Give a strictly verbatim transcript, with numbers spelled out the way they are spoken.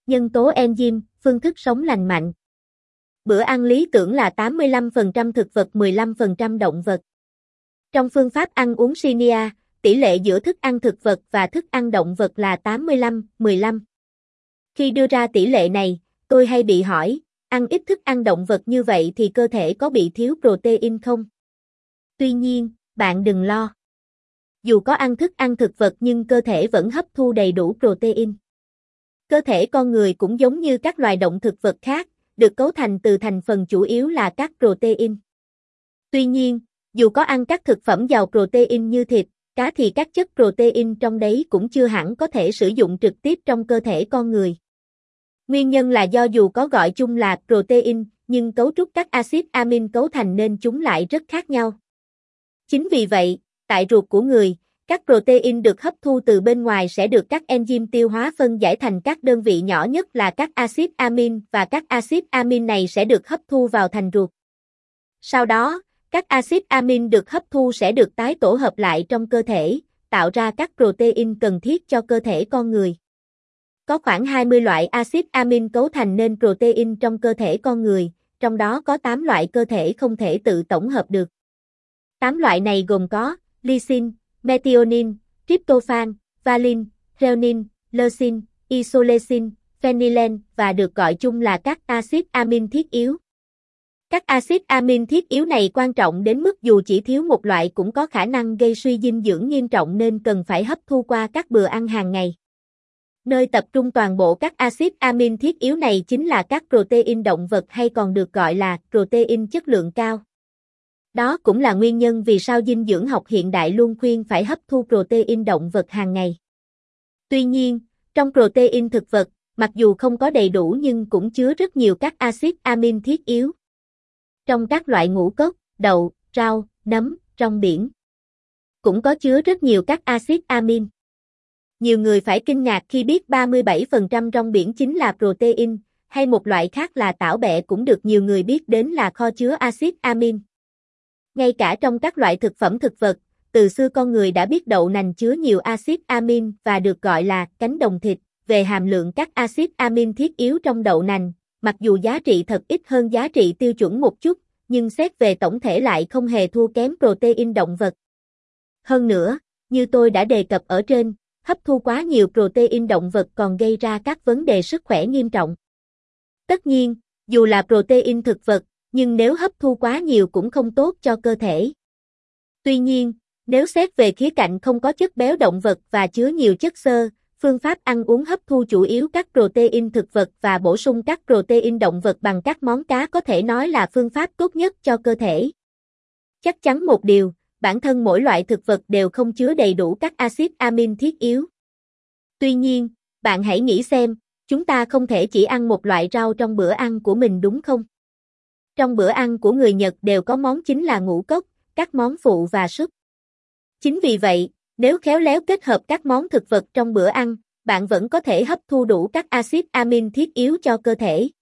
Nhân tố enzyme, phương thức sống lành mạnh. Bữa ăn lý tưởng là tám mươi lăm phần trăm thực vật mười lăm phần trăm động vật. Trong phương pháp ăn uống Shinya, tỷ lệ giữa thức ăn thực vật và thức ăn động vật là tám mươi lăm mười lăm. Khi đưa ra tỷ lệ này, tôi hay bị hỏi, ăn ít thức ăn động vật như vậy thì cơ thể có bị thiếu protein không? Tuy nhiên, bạn đừng lo. Dù có ăn thức ăn thực vật nhưng cơ thể vẫn hấp thu đầy đủ protein. Cơ thể con người cũng giống như các loài động thực vật khác, được cấu thành từ thành phần chủ yếu là các protein. Tuy nhiên, dù có ăn các thực phẩm giàu protein như thịt, cá thì các chất protein trong đấy cũng chưa hẳn có thể sử dụng trực tiếp trong cơ thể con người. Nguyên nhân là do dù có gọi chung là protein, nhưng cấu trúc các axit amin cấu thành nên chúng lại rất khác nhau. Chính vì vậy, tại ruột của người, các protein được hấp thu từ bên ngoài sẽ được các enzyme tiêu hóa phân giải thành các đơn vị nhỏ nhất là các axit amin và các axit amin này sẽ được hấp thu vào thành ruột. Sau đó, các axit amin được hấp thu sẽ được tái tổ hợp lại trong cơ thể, tạo ra các protein cần thiết cho cơ thể con người. Có khoảng hai mươi loại axit amin cấu thành nên protein trong cơ thể con người, trong đó có tám loại cơ thể không thể tự tổng hợp được. tám loại này gồm có lysine, methionine, tryptophan, valine, threonine, leucine, isoleucine, phenylen và được gọi chung là các axit amin thiết yếu. Các axit amin thiết yếu này quan trọng đến mức dù chỉ thiếu một loại cũng có khả năng gây suy dinh dưỡng nghiêm trọng nên cần phải hấp thu qua các bữa ăn hàng ngày. Nơi tập trung toàn bộ các axit amin thiết yếu này chính là các protein động vật hay còn được gọi là protein chất lượng cao. Đó cũng là nguyên nhân vì sao dinh dưỡng học hiện đại luôn khuyên phải hấp thu protein động vật hàng ngày. Tuy nhiên, trong protein thực vật, mặc dù không có đầy đủ nhưng cũng chứa rất nhiều các axit amin thiết yếu. Trong các loại ngũ cốc, đậu, rau, nấm, rong biển, cũng có chứa rất nhiều các axit amin. Nhiều người phải kinh ngạc khi biết ba mươi bảy phần trăm rong biển chính là protein, hay một loại khác là tảo bẹ cũng được nhiều người biết đến là kho chứa axit amin. Ngay cả trong các loại thực phẩm thực vật, từ xưa con người đã biết đậu nành chứa nhiều axit amin và được gọi là cánh đồng thịt. Về hàm lượng các axit amin thiết yếu trong đậu nành, mặc dù giá trị thật ít hơn giá trị tiêu chuẩn một chút, nhưng xét về tổng thể lại không hề thua kém protein động vật. Hơn nữa, như tôi đã đề cập ở trên, hấp thu quá nhiều protein động vật còn gây ra các vấn đề sức khỏe nghiêm trọng. Tất nhiên, dù là protein thực vật, nhưng nếu hấp thu quá nhiều cũng không tốt cho cơ thể. Tuy nhiên, nếu xét về khía cạnh không có chất béo động vật và chứa nhiều chất xơ, phương pháp ăn uống hấp thu chủ yếu các protein thực vật và bổ sung các protein động vật bằng các món cá có thể nói là phương pháp tốt nhất cho cơ thể. Chắc chắn một điều, bản thân mỗi loại thực vật đều không chứa đầy đủ các axit amin thiết yếu. Tuy nhiên, bạn hãy nghĩ xem, chúng ta không thể chỉ ăn một loại rau trong bữa ăn của mình đúng không? Trong bữa ăn của người Nhật đều có món chính là ngũ cốc, các món phụ và súp. Chính vì vậy, nếu khéo léo kết hợp các món thực vật trong bữa ăn, bạn vẫn có thể hấp thu đủ các axit amin thiết yếu cho cơ thể.